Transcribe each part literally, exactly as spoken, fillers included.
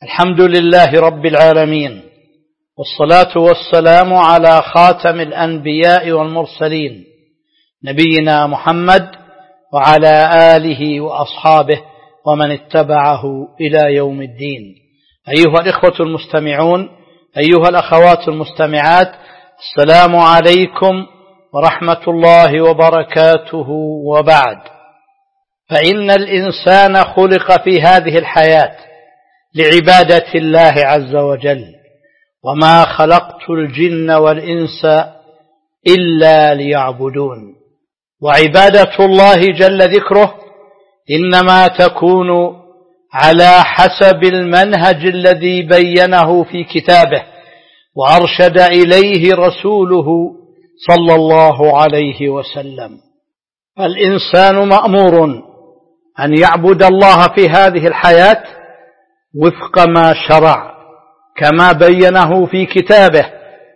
الحمد لله رب العالمين، والصلاة والسلام على خاتم الأنبياء والمرسلين نبينا محمد وعلى آله وأصحابه ومن اتبعه إلى يوم الدين. أيها الإخوة المستمعون، أيها الأخوات المستمعات، السلام عليكم ورحمة الله وبركاته. وبعد، فإن الإنسان خلق في هذه الحياة لعبادة الله عز وجل، وما خلقت الجن والإنس إلا ليعبدون. وعبادة الله جل ذكره إنما تكون على حسب المنهج الذي بينه في كتابه وأرشد إليه رسوله صلى الله عليه وسلم. فالإنسان مأمور أن يعبد الله في هذه الحياة وفق ما شرع كما بينه في كتابه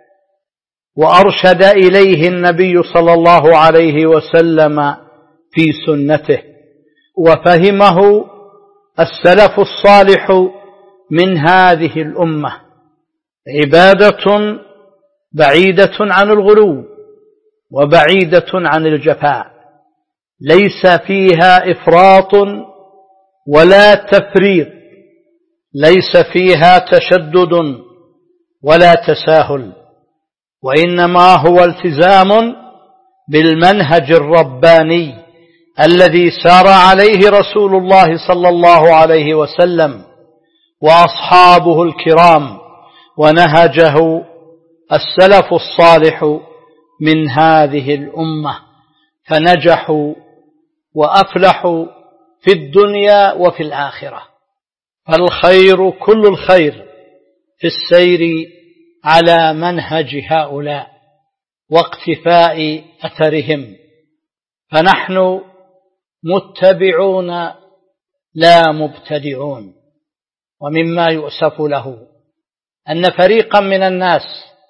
وأرشد إليه النبي صلى الله عليه وسلم في سنته، وفهمه السلف الصالح من هذه الأمة. عبادة بعيدة عن الغلو وبعيدة عن الجفاء، ليس فيها إفراط ولا تفريط، ليس فيها تشدد ولا تساهل، وإنما هو التزام بالمنهج الرباني الذي سار عليه رسول الله صلى الله عليه وسلم وأصحابه الكرام، ونهجه السلف الصالح من هذه الأمة، فنجحوا وأفلحوا في الدنيا وفي الآخرة. فالخير كل الخير في السير على منهج هؤلاء واقتفاء أثرهم، فنحن متبعون لا مبتدعون. ومما يؤسف له أن فريقا من الناس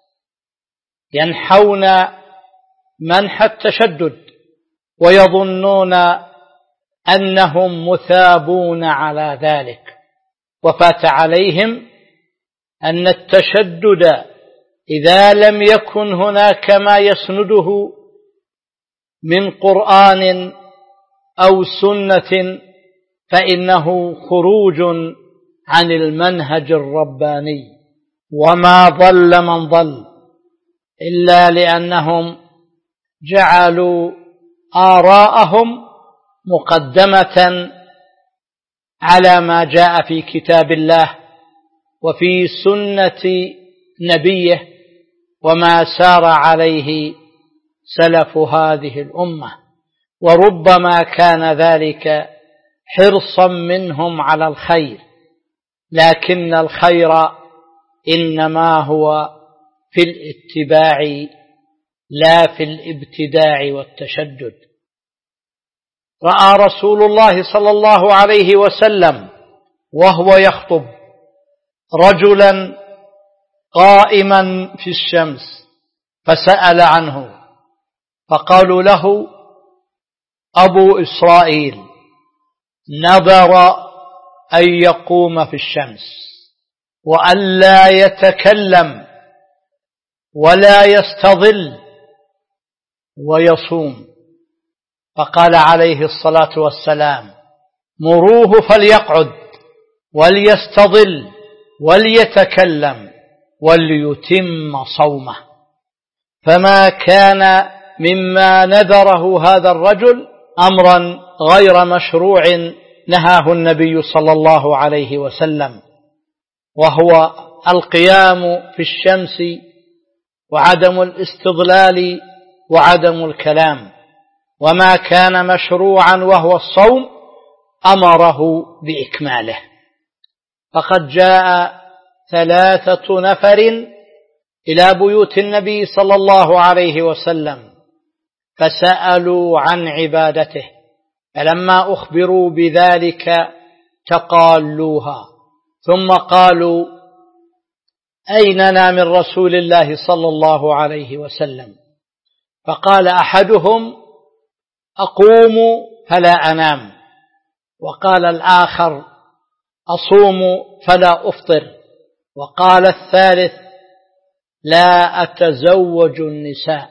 ينحون منح التشدد ويظنون أنهم مثابون على ذلك، وفات عليهم أن التشدد إذا لم يكن هناك ما يسنده من قرآن أو سنة فإنه خروج عن المنهج الرباني. وما ضل من ضل إلا لأنهم جعلوا آراءهم مقدمة على ما جاء في كتاب الله وفي سنة نبيه وما سار عليه سلف هذه الأمة، وربما كان ذلك حرصا منهم على الخير، لكن الخير إنما هو في الاتباع لا في الابتداع والتشدد. رأى رسول الله صلى الله عليه وسلم وهو يخطب رجلا قائما في الشمس فسأل عنه، فقالوا له: أبو إسرائيل نذر أن يقوم في الشمس وأن لا يتكلم ولا يستظل ويصوم. فقال عليه الصلاة والسلام: مروه فليقعد وليستظل وليتكلم وليتم صومه. فما كان مما نذره هذا الرجل أمرا غير مشروع نهاه النبي صلى الله عليه وسلم، وهو القيام في الشمس وعدم الاستظلال وعدم الكلام. وما كان مشروعا وهو الصوم أمره بإكماله. فقد جاء ثلاثة نفر إلى بيوت النبي صلى الله عليه وسلم فسألوا عن عبادته، فلما أخبروا بذلك تقالوها، ثم قالوا: أيننا من رسول الله صلى الله عليه وسلم؟ فقال أحدهم: أقوم فلا أنام، وقال الآخر: أصوم فلا أفطر. وقال الثالث لا أتزوج النساء.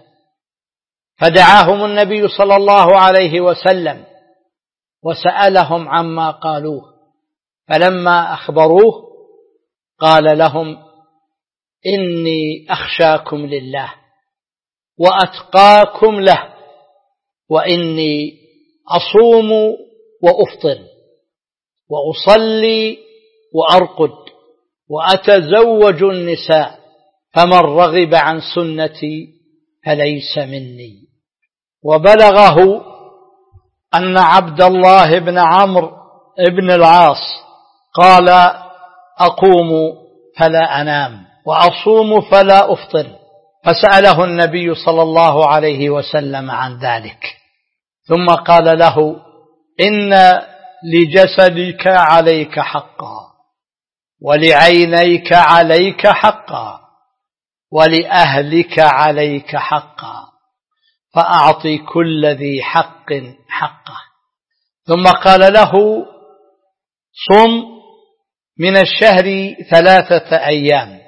فدعاهم النبي صلى الله عليه وسلم وسألهم عما قالوه، فلما أخبروه قال لهم إني أخشاكم لله وأتقاكم له، وإني أصوم وأفطر وأصلي وأرقد وأتزوج النساء، فمن رغب عن سنتي فليس مني. وبلغه أن عبد الله بن عمرو بن العاص قال أقوم فلا أنام وأصوم فلا أفطر، فسأله النبي صلى الله عليه وسلم عن ذلك، ثم قال له إن لجسدك عليك حقا، ولعينيك عليك حقا، ولأهلك عليك حقا، فأعطي كل ذي حق حقه. ثم قال له صم من الشهر ثلاثة أيام،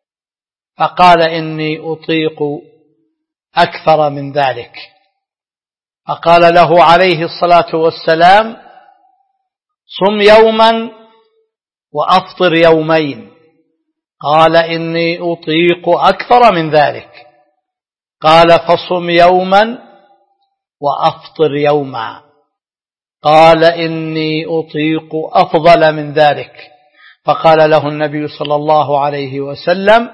فقال إني أطيق أكثر من ذلك، فقال له عليه الصلاة والسلام صم يوما وأفطر يومين، قال إني أطيق أكثر من ذلك، قال فصم يوما وأفطر يوما، قال إني أطيق أفضل من ذلك، فقال له النبي صلى الله عليه وسلم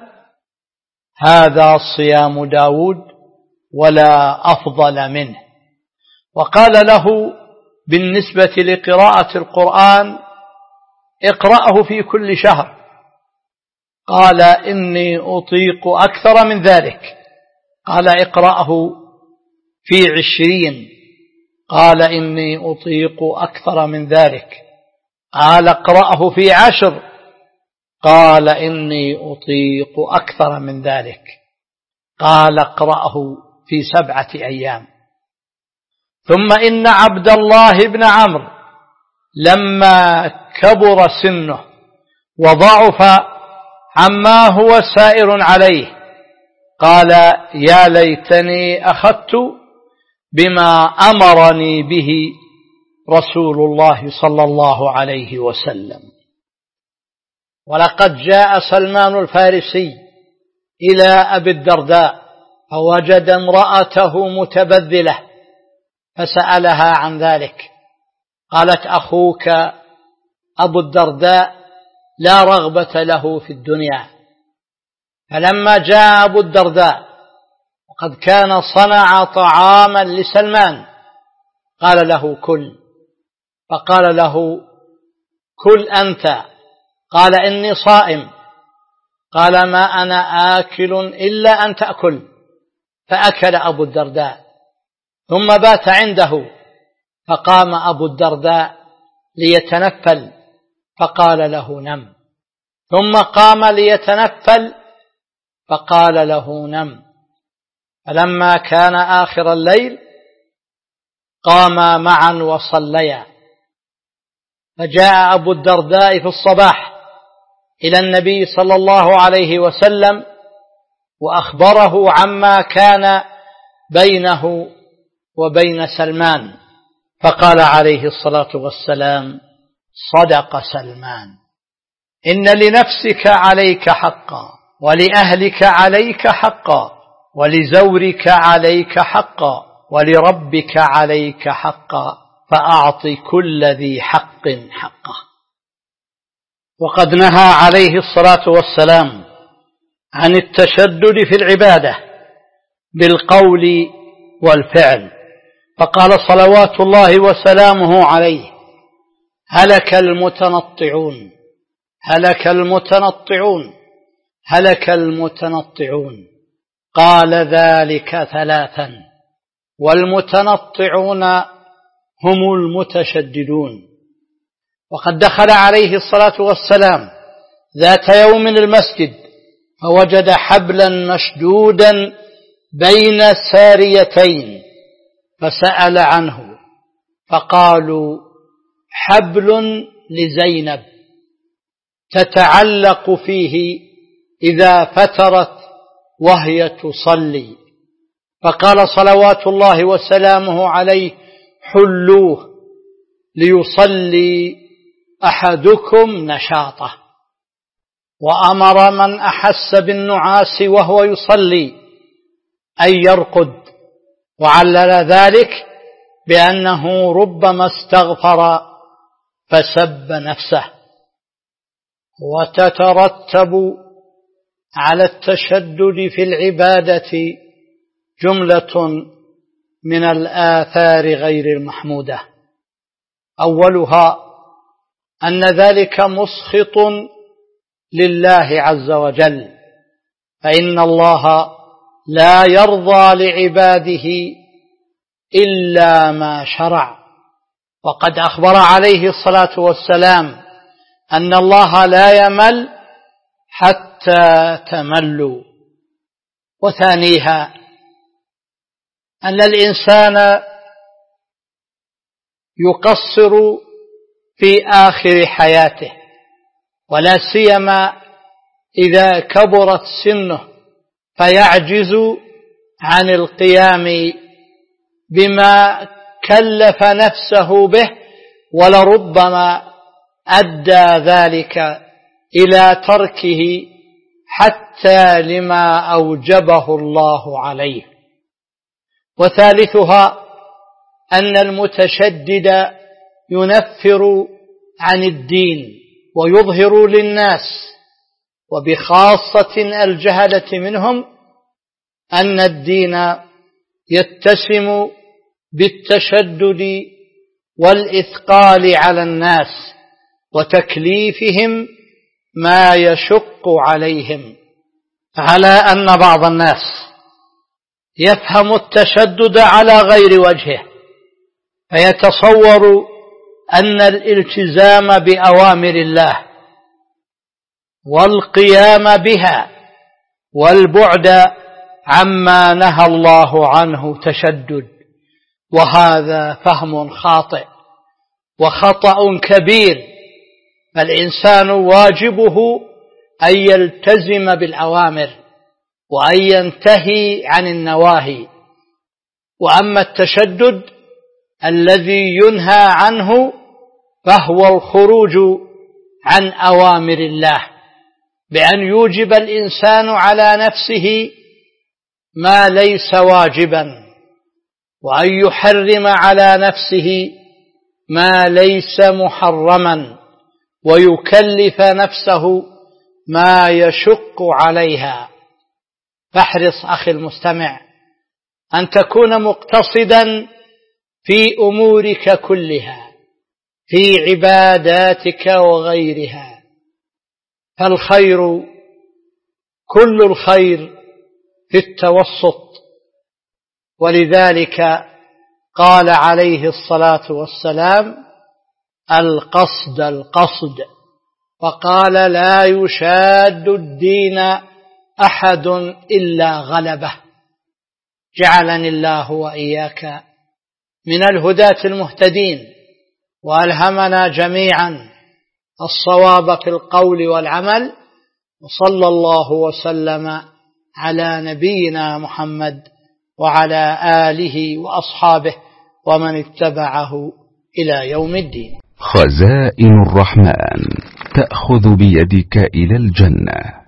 هذا صيام داود ولا أفضل منه. وقال له بالنسبة لقراءة القرآن اقرأه في كل شهر، قال إني أطيق أكثر من ذلك، قال اقرأه في عشرين، قال إني أطيق أكثر من ذلك، قال اقرأه في عشر، قال إني أطيق أكثر من ذلك، قال اقرأه في سبعة أيام. ثم إن عبد الله بن عمرو لما كبر سنه وضعف عما هو سائر عليه قال يا ليتني أخذت بما أمرني به رسول الله صلى الله عليه وسلم. ولقد جاء سلمان الفارسي إلى أبي الدرداء فوجد امرأته متبذلة فسألها عن ذلك، قالت أخوك أبو الدرداء لا رغبة له في الدنيا. فلما جاء أبو الدرداء وقد كان صنع طعاما لسلمان قال له كل، فقال له كل أنت، قال إني صائم، قال ما أنا آكل إلا أن تأكل، فأكل أبو الدرداء ثم بات عنده، فقام أبو الدرداء ليتنفل فقال له نم، ثم قام ليتنفل فقال له نم. فلما كان آخر الليل قاما معا وصليا، فجاء أبو الدرداء في الصباح إلى النبي صلى الله عليه وسلم وأخبره عما كان بينه وبين سلمان، فقال عليه الصلاة والسلام صدق سلمان، إن لنفسك عليك حقا، ولأهلك عليك حقا، ولزورك عليك حقا، ولربك عليك حقا، فأعط كل ذي حق حقه. وقد نهى عليه الصلاة والسلام عن التشدد في العبادة بالقول والفعل، فقال صلوات الله وسلامه عليه هلك المتنطعون هلك المتنطعون هلك المتنطعون، قال ذلك ثلاثا، والمتنطعون هم المتشددون. وقد دخل عليه الصلاة والسلام ذات يوم المسجد فوجد حبلا مشدودا بين ساريتين فسأل عنه، فقالوا حبل لزينب تتعلق فيه إذا فترت وهي تصلي، فقال صلوات الله وسلامه عليه: حلوه ليصلي أحدكم نشاطه. وأمر من أحس بالنعاس وهو يصلي أن يرقد، وعلل ذلك بأنه ربما استغفر فسب نفسه. وتترتب على التشدد في العبادة جملة من الآثار غير المحمودة، أولها أن ذلك مسخط لله عز وجل، فإن الله لا يرضى لعباده إلا ما شرع، وقد أخبر عليه الصلاة والسلام أن الله لا يمل حتى تملوا. وثانيها أن الإنسان يقصر في آخر حياته، ولا سيما إذا كبرت سنه فيعجز عن القيام بما كلف نفسه به، ولربما أدى ذلك إلى تركه حتى لما أوجبه الله عليه. وثالثها أن المتشدد ينفر عن الدين ويظهر للناس، وبخاصة الجهلة منهم، أن الدين يتسم بالتشدد والإثقال على الناس وتكليفهم ما يشق عليهم، على أن بعض الناس يفهم التشدد على غير وجهه، فيتصور أن الالتزام بأوامر الله والقيام بها والبعد عما نهى الله عنه تشدد، وهذا فهم خاطئ وخطأ كبير. فالإنسان واجبه أن يلتزم بالأوامر وأن ينتهي عن النواهي، وأما التشدد الذي ينهى عنه فهو الخروج عن أوامر الله، بأن يوجب الإنسان على نفسه ما ليس واجبا، وأن يحرم على نفسه ما ليس محرما، ويكلف نفسه ما يشق عليها. فاحرص أخي المستمع أن تكون مقتصدا في أمورك كلها، في عباداتك وغيرها، فالخير كل الخير في التوسط. ولذلك قال عليه الصلاة والسلام: القصد القصد، وقال: لا يشاد الدين أحد إلا غلبه. جعلني الله وإياك من الهداة المهتدين، وألهمنا جميعا الصواب في القول والعمل، وصلى الله وسلم على نبينا محمد وعلى آله وأصحابه ومن اتبعه إلى يوم الدين. خزائن الرحمن تأخذ بيدك إلى الجنة.